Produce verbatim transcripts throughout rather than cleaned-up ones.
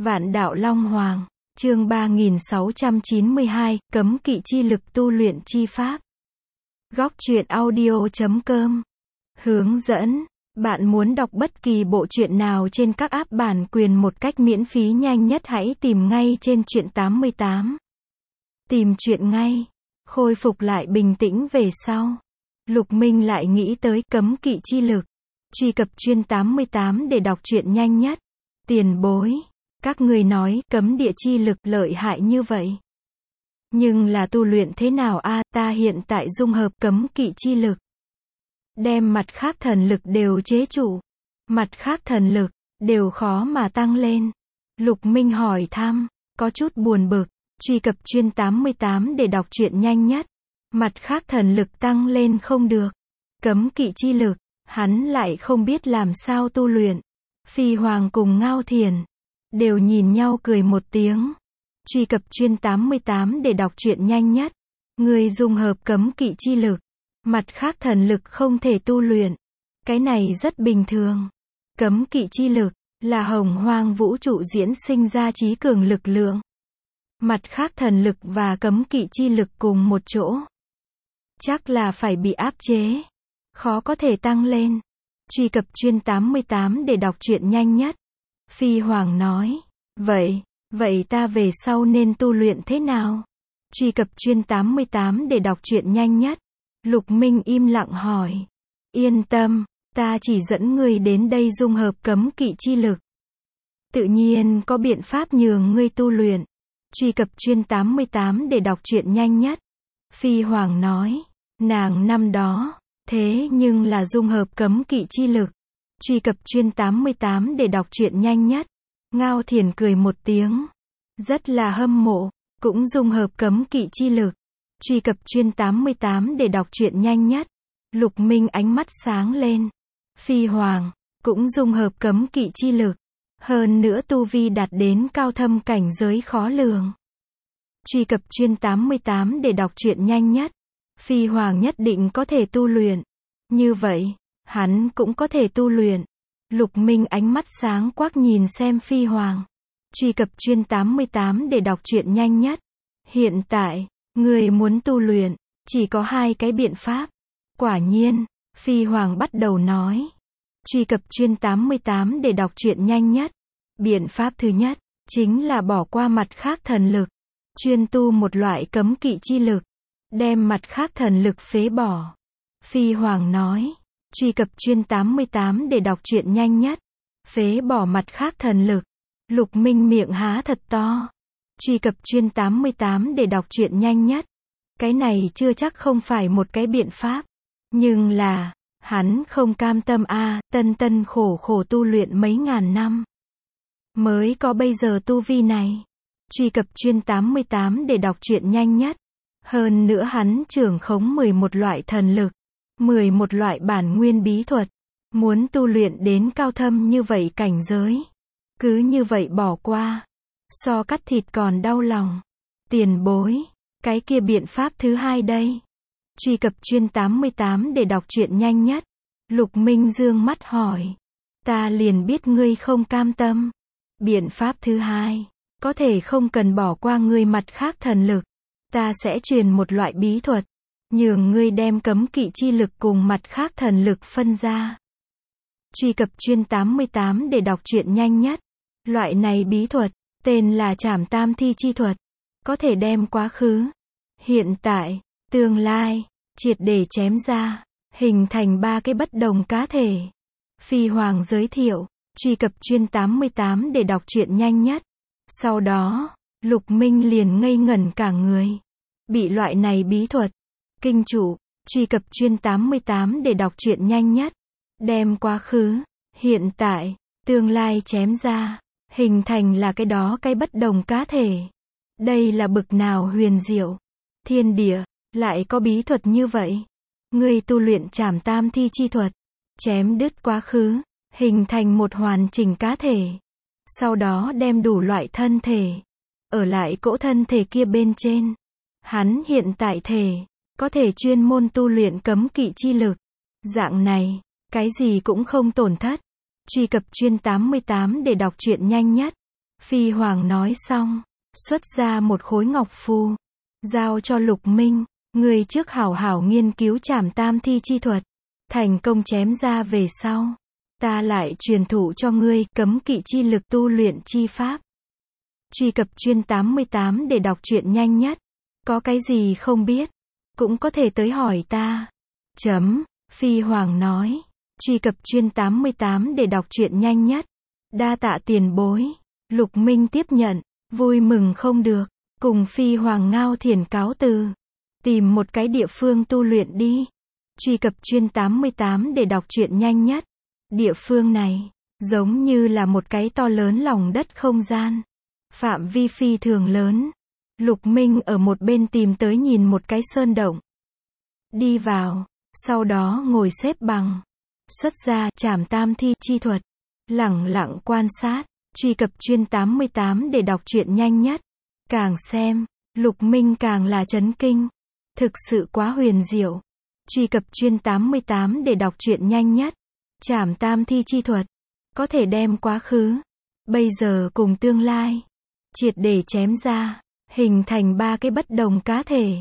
Vạn đạo Long Hoàng, chương ba nghìn sáu trăm chín mươi hai, cấm kỵ chi lực tu luyện chi pháp. Góc truyện audio chấm com. Hướng dẫn, bạn muốn đọc bất kỳ bộ truyện nào trên các app bản quyền một cách miễn phí nhanh nhất hãy tìm ngay trên truyện tám mươi tám. Tìm truyện ngay. Khôi phục lại bình tĩnh về sau. Lục Minh lại nghĩ tới cấm kỵ chi lực. Truy cập truyện tám mươi tám để đọc truyện nhanh nhất. Tiền bối. Các người nói cấm địa chi lực lợi hại như vậy. Nhưng là tu luyện thế nào a? Ta hiện tại dung hợp cấm kỵ chi lực. Đem mặt khác thần lực đều chế trụ. Mặt khác thần lực, đều khó mà tăng lên. Lục Minh hỏi thăm, có chút buồn bực. Truy cập truyện tám mươi tám để đọc truyện nhanh nhất. Mặt khác thần lực tăng lên không được. Cấm kỵ chi lực, hắn lại không biết làm sao tu luyện. Phi Hoàng cùng Ngao Thiền đều nhìn nhau cười một tiếng. Truy cập truyện tám mươi tám để đọc truyện nhanh nhất. Người dung hợp cấm kỵ chi lực. Mặt khác thần lực không thể tu luyện. Cái này rất bình thường. Cấm kỵ chi lực là hồng hoang vũ trụ diễn sinh ra trí cường lực lượng. Mặt khác thần lực và cấm kỵ chi lực cùng một chỗ. Chắc là phải bị áp chế. Khó có thể tăng lên. Truy cập truyện tám mươi tám để đọc truyện nhanh nhất. Phi Hoàng nói. Vậy, vậy ta về sau nên tu luyện thế nào? Truy cập truyện tám mươi tám để đọc truyện nhanh nhất. Lục Minh im lặng hỏi. Yên tâm, ta chỉ dẫn người đến đây dung hợp cấm kỵ chi lực. Tự nhiên có biện pháp nhường ngươi tu luyện. Truy cập truyện tám mươi tám để đọc truyện nhanh nhất. Phi Hoàng nói. Nàng năm đó, thế nhưng là dung hợp cấm kỵ chi lực. Truy cập truyện tám mươi tám để đọc truyện nhanh nhất. Ngao Thiền cười một tiếng. Rất là hâm mộ, cũng dung hợp cấm kỵ chi lực. Truy cập truyện tám mươi tám để đọc truyện nhanh nhất. Lục Minh ánh mắt sáng lên. Phi Hoàng, cũng dung hợp cấm kỵ chi lực. Hơn nữa tu vi đạt đến cao thâm cảnh giới khó lường. Truy cập truyện tám mươi tám để đọc truyện nhanh nhất. Phi Hoàng nhất định có thể tu luyện. Như vậy, hắn cũng có thể tu luyện. Lục Minh ánh mắt sáng quắc nhìn xem Phi Hoàng. Truy cập truyện tám mươi tám để đọc truyện nhanh nhất. Hiện tại, người muốn tu luyện, chỉ có hai cái biện pháp. Quả nhiên, Phi Hoàng bắt đầu nói. Truy cập truyện tám mươi tám để đọc truyện nhanh nhất. Biện pháp thứ nhất, chính là bỏ qua mặt khác thần lực. Chuyên tu một loại cấm kỵ chi lực. Đem mặt khác thần lực phế bỏ. Phi Hoàng nói. Truy cập truyện tám mươi tám để đọc truyện nhanh nhất. Phế bỏ mặt khác thần lực. Lục Minh miệng há thật to. Truy cập truyện tám mươi tám để đọc truyện nhanh nhất. Cái này chưa chắc không phải một cái biện pháp. Nhưng là, hắn không cam tâm a, tân tân khổ khổ tu luyện mấy ngàn năm. Mới có bây giờ tu vi này. Truy cập truyện tám mươi tám để đọc truyện nhanh nhất. Hơn nữa hắn trưởng khống mười một loại thần lực. mười một loại bản nguyên bí thuật. Muốn tu luyện đến cao thâm như vậy cảnh giới. Cứ như vậy bỏ qua. So cắt thịt còn đau lòng. Tiền bối. Cái kia biện pháp thứ hai đây. Truy cập truyện tám mươi tám để đọc truyện nhanh nhất. Lục Minh dương mắt hỏi. Ta liền biết ngươi không cam tâm. Biện pháp thứ hai. Có thể không cần bỏ qua ngươi mặt khác thần lực. Ta sẽ truyền một loại bí thuật. Nhường ngươi đem cấm kỵ chi lực cùng mặt khác thần lực phân ra. Truy cập truyện tám mươi tám để đọc truyện nhanh nhất. Loại này bí thuật, tên là Trảm Tam Thi chi thuật. Có thể đem quá khứ, hiện tại, tương lai, triệt để chém ra, hình thành ba cái bất đồng cá thể. Phi Hoàng giới thiệu, truy cập truyện tám mươi tám để đọc truyện nhanh nhất. Sau đó, Lục Minh liền ngây ngẩn cả người. Bị loại này bí thuật, kinh trụ. Truy cập truyện tám mươi tám để đọc truyện nhanh nhất. Đem quá khứ, hiện tại, tương lai chém ra, hình thành là cái đó cái bất đồng cá thể. Đây là bực nào huyền diệu. Thiên địa, lại có bí thuật như vậy. Ngươi tu luyện Trảm Tam Thi chi thuật. Chém đứt quá khứ, hình thành một hoàn chỉnh cá thể. Sau đó đem đủ loại thân thể. Ở lại cỗ thân thể kia bên trên. Hắn hiện tại thể. Có thể chuyên môn tu luyện cấm kỵ chi lực. Dạng này, cái gì cũng không tổn thất. Truy cập truyện tám mươi tám để đọc truyện nhanh nhất. Phi Hoàng nói xong, xuất ra một khối ngọc phù, giao cho Lục Minh, người trước hảo hảo nghiên cứu trảm tam thi chi thuật, thành công chém ra về sau, ta lại truyền thụ cho ngươi cấm kỵ chi lực tu luyện chi pháp. Truy cập chuyên tám mươi tám để đọc truyện nhanh nhất. Có cái gì không biết, cũng có thể tới hỏi ta. Chấm, Phi Hoàng nói. Truy cập chuyên tám mươi tám để đọc truyện nhanh nhất. Đa tạ tiền bối. Lục Minh tiếp nhận, vui mừng không được, cùng Phi Hoàng ngao thiền cáo từ. Tìm một cái địa phương tu luyện đi. Truy cập chuyên tám mươi tám để đọc truyện nhanh nhất. Địa phương này, giống như là một cái to lớn lòng đất không gian. Phạm vi phi thường lớn. Lục Minh ở một bên tìm tới nhìn một cái sơn động. Đi vào, sau đó ngồi xếp bằng. Xuất ra trảm tam thi chi thuật. Lẳng lặng quan sát. Truy cập chuyên tám mươi tám để đọc truyện nhanh nhất. Càng xem, Lục Minh càng là chấn kinh. Thực sự quá huyền diệu. Truy cập chuyên tám mươi tám để đọc truyện nhanh nhất. Trảm tam thi chi thuật. Có thể đem quá khứ, bây giờ cùng tương lai. Triệt để chém ra. Hình thành ba cái bất đồng cá thể.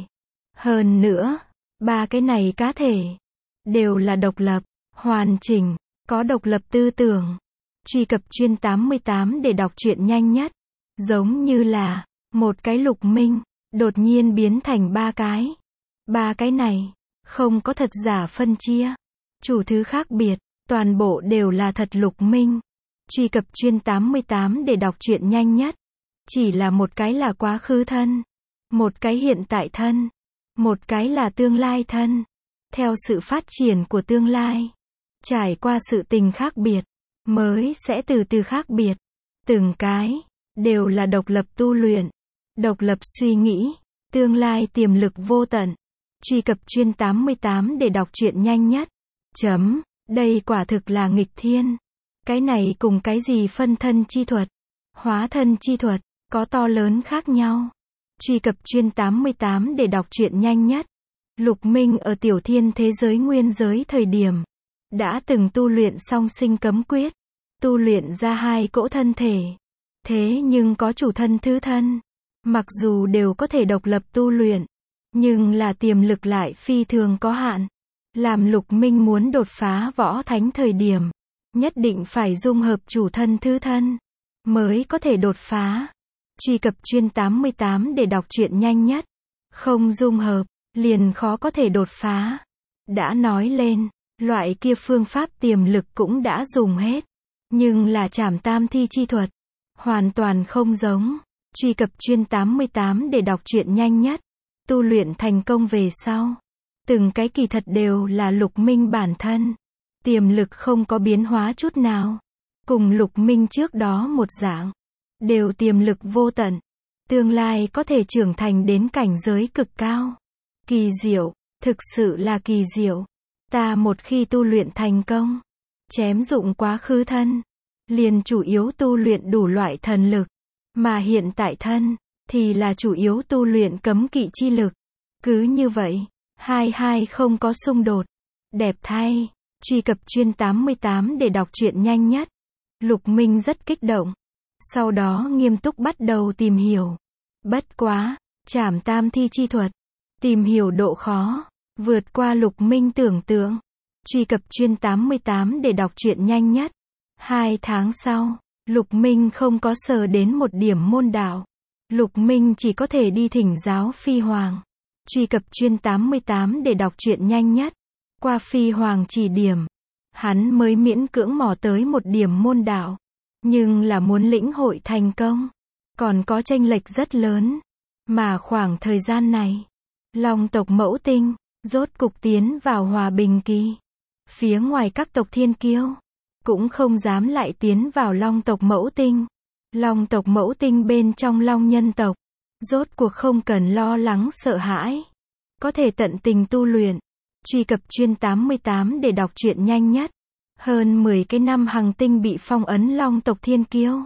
Hơn nữa, ba cái này cá thể. Đều là độc lập, hoàn chỉnh, có độc lập tư tưởng. Truy cập chuyên tám mươi tám để đọc truyện nhanh nhất. Giống như là, một cái Lục Minh, đột nhiên biến thành ba cái. Ba cái này, không có thật giả phân chia. Chủ thứ khác biệt, toàn bộ đều là thật Lục Minh. Truy cập chuyên tám mươi tám để đọc truyện nhanh nhất. Chỉ là một cái là quá khứ thân. Một cái hiện tại thân. Một cái là tương lai thân. Theo sự phát triển của tương lai. Trải qua sự tình khác biệt. Mới sẽ từ từ khác biệt. Từng cái, đều là độc lập tu luyện. Độc lập suy nghĩ. Tương lai tiềm lực vô tận. Truy cập chuyên tám mươi tám để đọc truyện nhanh nhất. Chấm, đây quả thực là nghịch thiên. Cái này cùng cái gì phân thân chi thuật, hóa thân chi thuật, có to lớn khác nhau. Truy cập chuyên tám mươi tám để đọc truyện nhanh nhất. Lục Minh ở tiểu thiên thế giới nguyên giới thời điểm, đã từng tu luyện song sinh cấm quyết, tu luyện ra hai cỗ thân thể. Thế nhưng có chủ thân thứ thân, mặc dù đều có thể độc lập tu luyện, nhưng là tiềm lực lại phi thường có hạn. Làm Lục Minh muốn đột phá võ thánh thời điểm, nhất định phải dung hợp chủ thân thứ thân, mới có thể đột phá. Truy cập chuyên tám mươi tám để đọc truyện nhanh nhất. Không dung hợp, liền khó có thể đột phá. Đã nói lên, loại kia phương pháp tiềm lực cũng đã dùng hết. Nhưng là trảm tam thi chi thuật, hoàn toàn không giống. Truy cập chuyên tám mươi tám để đọc truyện nhanh nhất. Tu luyện thành công về sau, từng cái kỳ thật đều là Lục Minh bản thân. Tiềm lực không có biến hóa chút nào. Cùng Lục Minh trước đó một dạng. Đều tiềm lực vô tận. Tương lai có thể trưởng thành đến cảnh giới cực cao. Kỳ diệu, thực sự là kỳ diệu. Ta một khi tu luyện thành công, chém dụng quá khứ thân, liền chủ yếu tu luyện đủ loại thần lực. Mà hiện tại thân, thì là chủ yếu tu luyện cấm kỵ chi lực. Cứ như vậy, hai hai không có xung đột. Đẹp thay. Truy cập chuyên tám mươi tám để đọc truyện nhanh nhất. Lục Minh rất kích động. Sau đó nghiêm túc bắt đầu tìm hiểu. Bất quá, trảm tam thi chi thuật, tìm hiểu độ khó, vượt qua Lục Minh tưởng tượng. Truy cập chuyên tám mươi tám để đọc truyện nhanh nhất. Hai tháng sau, Lục Minh không có sờ đến một điểm môn đạo. Lục Minh chỉ có thể đi thỉnh giáo Phi Hoàng. Truy cập chuyên tám mươi tám để đọc truyện nhanh nhất. Qua Phi Hoàng chỉ điểm, hắn mới miễn cưỡng mò tới một điểm môn đạo. Nhưng là muốn lĩnh hội thành công, còn có chênh lệch rất lớn. Mà khoảng thời gian này, Long tộc Mẫu Tinh, rốt cục tiến vào hòa bình kỳ. Phía ngoài các tộc thiên kiêu, cũng không dám lại tiến vào Long tộc Mẫu Tinh. Long tộc Mẫu Tinh bên trong Long nhân tộc, rốt cuộc không cần lo lắng sợ hãi. Có thể tận tình tu luyện. Truy cập chuyên tám mươi tám để đọc truyện nhanh nhất. Hơn mười cái năm hằng tinh bị phong ấn Long tộc thiên kiêu,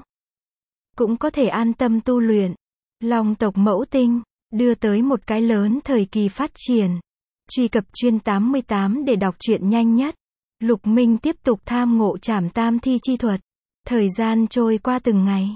cũng có thể an tâm tu luyện. Long tộc Mẫu Tinh, đưa tới một cái lớn thời kỳ phát triển. Truy cập chuyên tám mươi tám để đọc truyện nhanh nhất. Lục Minh tiếp tục tham ngộ trảm tam thi chi thuật. Thời gian trôi qua từng ngày.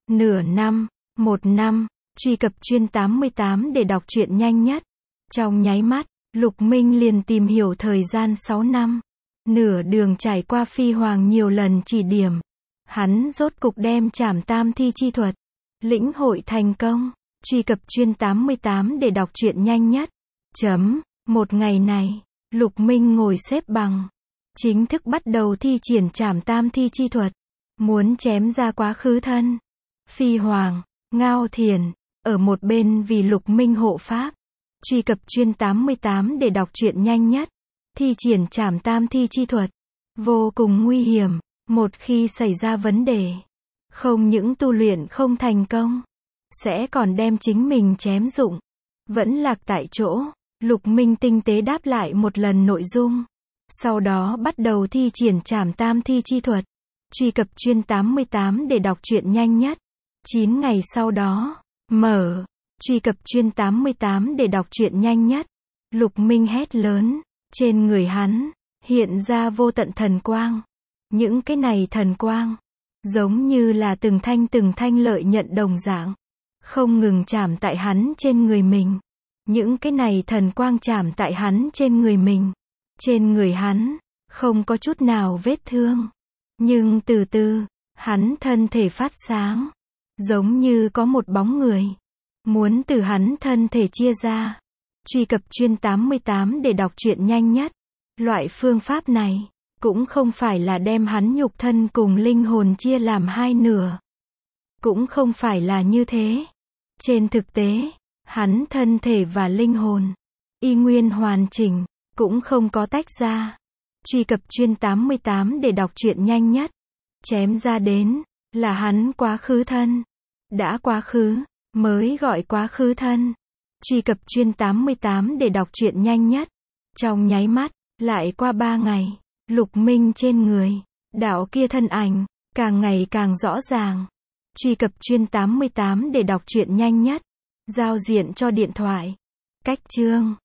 nửa năm, một năm, truy cập chuyên tám mươi tám để đọc truyện nhanh nhất. Trong nháy mắt, Lục Minh liền tìm hiểu thời gian sáu năm. Nửa đường trải qua Phi Hoàng nhiều lần chỉ điểm. Hắn rốt cục đem Trảm Tam Thi chi thuật lĩnh hội thành công. Truy cập chuyên tám mươi tám để đọc truyện nhanh nhất. Chấm. Một ngày này, Lục Minh ngồi xếp bằng, chính thức bắt đầu thi triển Trảm Tam Thi chi thuật, muốn chém ra quá khứ thân. Phi Hoàng, Ngao Thiền, ở một bên vì Lục Minh hộ pháp. Truy cập chuyên tám mươi tám để đọc truyện nhanh nhất. Thi triển Trảm Tam Thi chi thuật, vô cùng nguy hiểm, một khi xảy ra vấn đề, không những tu luyện không thành công, sẽ còn đem chính mình chém dụng. Vẫn lạc tại chỗ, Lục Minh tinh tế đáp lại một lần nội dung. Sau đó bắt đầu thi triển Trảm Tam Thi chi thuật. Truy cập chuyên tám mươi tám để đọc truyện nhanh nhất. chín ngày sau đó, mở. Truy cập chuyên tám mươi tám để đọc truyện nhanh nhất. Lục Minh hét lớn. Trên người hắn, hiện ra vô tận thần quang. Những cái này thần quang, giống như là từng thanh từng thanh lợi nhận đồng dạng, không ngừng chạm tại hắn trên người mình. Những cái này thần quang chạm tại hắn trên người mình. Trên người hắn, không có chút nào vết thương. Nhưng từ từ, hắn thân thể phát sáng. Giống như có một bóng người muốn từ hắn thân thể chia ra. Truy cập chuyên tám mươi tám để đọc truyện nhanh nhất. Loại phương pháp này, cũng không phải là đem hắn nhục thân cùng linh hồn chia làm hai nửa. Cũng không phải là như thế. Trên thực tế, hắn thân thể và linh hồn, y nguyên hoàn chỉnh, cũng không có tách ra. Truy cập chuyên tám mươi tám để đọc truyện nhanh nhất. Chém ra đến, là hắn quá khứ thân. Đã quá khứ, mới gọi quá khứ thân. Truy cập chuyên tám mươi tám để đọc truyện nhanh nhất. Trong nháy mắt, lại qua ba ngày, Lục Minh trên người, đạo kia thân ảnh, càng ngày càng rõ ràng. Truy cập chuyên tám mươi tám để đọc truyện nhanh nhất. Giao diện cho điện thoại. Cách chương